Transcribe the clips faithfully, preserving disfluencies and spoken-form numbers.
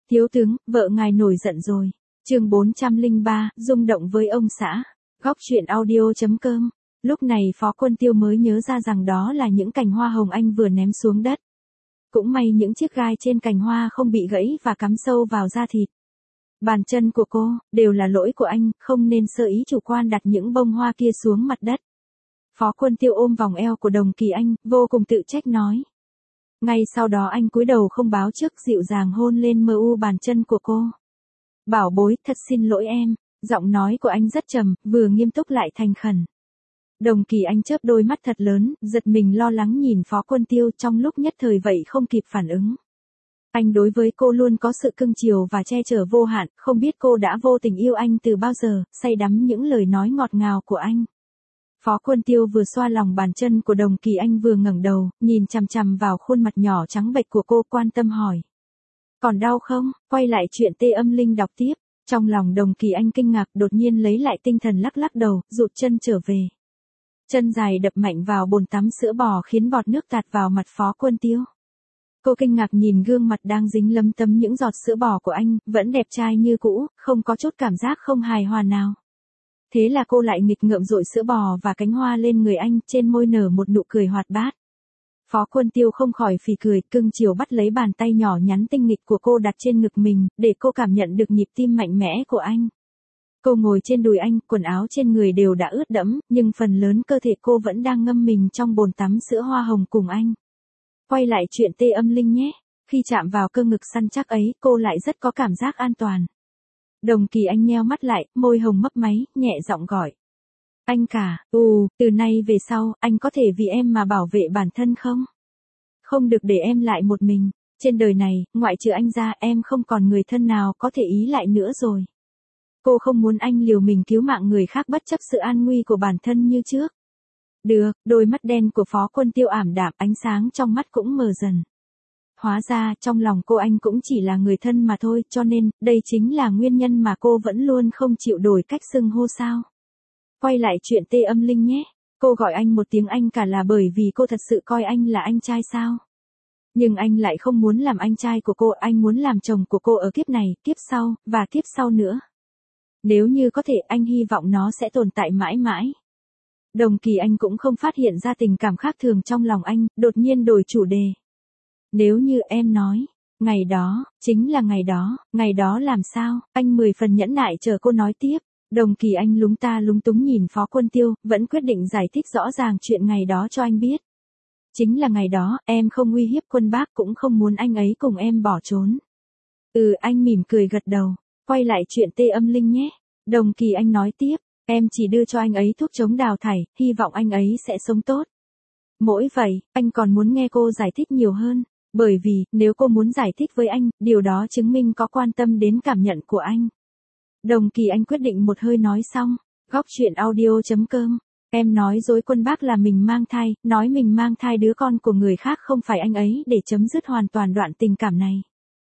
Thiếu tướng, vợ ngài nổi giận rồi. Chương bốn trăm lẻ ba, rung động với ông xã. Góc truyện audio chấm com. Lúc này Phó Quân Tiêu mới nhớ ra rằng đó là những cành hoa hồng anh vừa ném xuống đất. Cũng may những chiếc gai trên cành hoa không bị gãy và cắm sâu vào da thịt. Bàn chân của cô, đều là lỗi của anh, không nên sơ ý chủ quan đặt những bông hoa kia xuống mặt đất. Phó Quân Tiêu ôm vòng eo của Đồng Kỳ Anh, vô cùng tự trách nói. Ngay sau đó anh cúi đầu không báo trước dịu dàng hôn lên mờ u bàn chân của cô. Bảo bối, thật xin lỗi em. Giọng nói của anh rất trầm, vừa nghiêm túc lại thành khẩn. Đồng Kỳ Anh chớp đôi mắt thật lớn, giật mình lo lắng nhìn Phó Quân Tiêu, trong lúc nhất thời vậy không kịp phản ứng. Anh đối với cô luôn có sự cưng chiều và che chở vô hạn, không biết cô đã vô tình yêu anh từ bao giờ, say đắm những lời nói ngọt ngào của anh. Phó Quân Tiêu vừa xoa lòng bàn chân của Đồng Kỳ Anh vừa ngẩng đầu, nhìn chằm chằm vào khuôn mặt nhỏ trắng bệch của cô, quan tâm hỏi. Còn đau không? Quay lại chuyện tê âm linh đọc tiếp. Trong lòng Đồng Kỳ Anh kinh ngạc, đột nhiên lấy lại tinh thần, lắc lắc đầu, rụt chân trở về. Chân dài đập mạnh vào bồn tắm sữa bò khiến bọt nước tạt vào mặt Phó Quân Tiêu. Cô kinh ngạc nhìn gương mặt đang dính lấm tấm những giọt sữa bò của anh, vẫn đẹp trai như cũ, không có chút cảm giác không hài hòa nào. Thế là cô lại nghịch ngợm dội sữa bò và cánh hoa lên người anh, trên môi nở một nụ cười hoạt bát. Phó Quân Tiêu không khỏi phì cười, cưng chiều bắt lấy bàn tay nhỏ nhắn tinh nghịch của cô đặt trên ngực mình, để cô cảm nhận được nhịp tim mạnh mẽ của anh. Cô ngồi trên đùi anh, quần áo trên người đều đã ướt đẫm, nhưng phần lớn cơ thể cô vẫn đang ngâm mình trong bồn tắm sữa hoa hồng cùng anh. Quay lại chuyện tê âm linh nhé. Khi chạm vào cơ ngực săn chắc ấy, cô lại rất có cảm giác an toàn. Đồng Kỳ Anh nheo mắt lại, môi hồng mấp máy, nhẹ giọng gọi. Anh cả, ù, từ nay về sau, anh có thể vì em mà bảo vệ bản thân không? Không được để em lại một mình. Trên đời này, ngoại trừ anh ra, em không còn người thân nào có thể ý lại nữa rồi. Cô không muốn anh liều mình cứu mạng người khác bất chấp sự an nguy của bản thân như trước. Được, đôi mắt đen của Phó Quân Tiêu ảm đạm, ánh sáng trong mắt cũng mờ dần. Hóa ra, trong lòng cô anh cũng chỉ là người thân mà thôi, cho nên, đây chính là nguyên nhân mà cô vẫn luôn không chịu đổi cách xưng hô sao. Quay lại chuyện tê âm linh nhé. Cô gọi anh một tiếng anh cả là bởi vì cô thật sự coi anh là anh trai sao. Nhưng anh lại không muốn làm anh trai của cô, anh muốn làm chồng của cô ở kiếp này, kiếp sau, và kiếp sau nữa. Nếu như có thể, anh hy vọng nó sẽ tồn tại mãi mãi. Đồng Kỳ Anh cũng không phát hiện ra tình cảm khác thường trong lòng anh, đột nhiên đổi chủ đề. Nếu như em nói, ngày đó, chính là ngày đó, ngày đó làm sao, anh mười phần nhẫn nại chờ cô nói tiếp. Đồng Kỳ Anh lúng ta lúng túng nhìn Phó Quân Tiêu, vẫn quyết định giải thích rõ ràng chuyện ngày đó cho anh biết. Chính là ngày đó, em không uy hiếp Quân Bác, cũng không muốn anh ấy cùng em bỏ trốn. Ừ, anh mỉm cười gật đầu. Quay lại chuyện tê âm linh nhé. Đồng Kỳ Anh nói tiếp, em chỉ đưa cho anh ấy thuốc chống đào thải, hy vọng anh ấy sẽ sống tốt. Mỗi vậy, anh còn muốn nghe cô giải thích nhiều hơn. Bởi vì, nếu cô muốn giải thích với anh, điều đó chứng minh có quan tâm đến cảm nhận của anh. Đồng Kỳ Anh quyết định một hơi nói xong. Góc truyện audio chấm com. Em nói dối Quân Bác là mình mang thai, nói mình mang thai đứa con của người khác không phải anh ấy để chấm dứt hoàn toàn đoạn tình cảm này.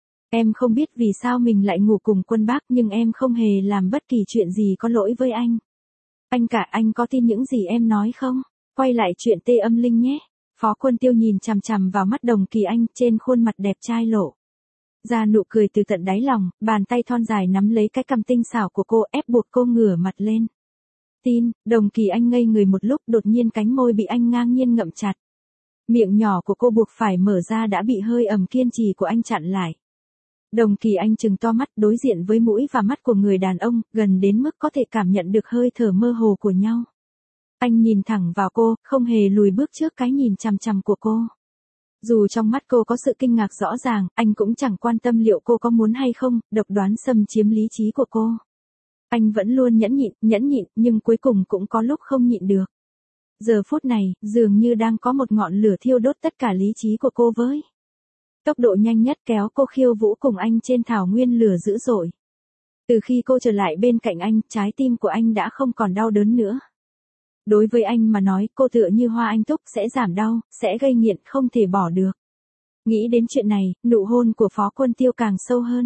Em không biết vì sao mình lại ngủ cùng Quân Bác, nhưng em không hề làm bất kỳ chuyện gì có lỗi với anh. Anh cả, anh có tin những gì em nói không? Quay lại chuyện tê âm linh nhé. Phó Quân Tiêu nhìn chằm chằm vào mắt Đồng Kỳ Anh, trên khuôn mặt đẹp trai lộ ra nụ cười từ tận đáy lòng, bàn tay thon dài nắm lấy cái cằm tinh xảo của cô, ép buộc cô ngửa mặt lên. Tin. Đồng Kỳ Anh ngây người một lúc, đột nhiên cánh môi bị anh ngang nhiên ngậm chặt. Miệng nhỏ của cô buộc phải mở ra đã bị hơi ẩm kiên trì của anh chặn lại. Đồng Kỳ Anh trừng to mắt, đối diện với mũi và mắt của người đàn ông, gần đến mức có thể cảm nhận được hơi thở mơ hồ của nhau. Anh nhìn thẳng vào cô, không hề lùi bước trước cái nhìn chằm chằm của cô. Dù trong mắt cô có sự kinh ngạc rõ ràng, anh cũng chẳng quan tâm liệu cô có muốn hay không, độc đoán xâm chiếm lý trí của cô. Anh vẫn luôn nhẫn nhịn, nhẫn nhịn, nhưng cuối cùng cũng có lúc không nhịn được. Giờ phút này, dường như đang có một ngọn lửa thiêu đốt tất cả lý trí của cô với. Tốc độ nhanh nhất kéo cô khiêu vũ cùng anh trên thảo nguyên lửa dữ dội. Từ khi cô trở lại bên cạnh anh, trái tim của anh đã không còn đau đớn nữa. Đối với anh mà nói, cô tựa như hoa anh túc, sẽ giảm đau, sẽ gây nghiện, không thể bỏ được. Nghĩ đến chuyện này, nụ hôn của Phó Quân Tiêu càng sâu hơn.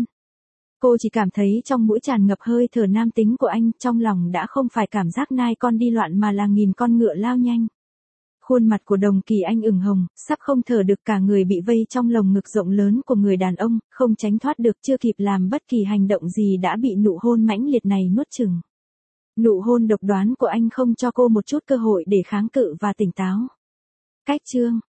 Cô chỉ cảm thấy trong mũi tràn ngập hơi thở nam tính của anh, trong lòng đã không phải cảm giác nai con đi loạn mà là nghìn con ngựa lao nhanh. Khuôn mặt của Đồng Kỳ Anh ửng hồng, sắp không thở được, cả người bị vây trong lồng ngực rộng lớn của người đàn ông, không tránh thoát được, chưa kịp làm bất kỳ hành động gì đã bị nụ hôn mãnh liệt này nuốt chửng. Nụ hôn độc đoán của anh không cho cô một chút cơ hội để kháng cự và tỉnh táo. Cách chương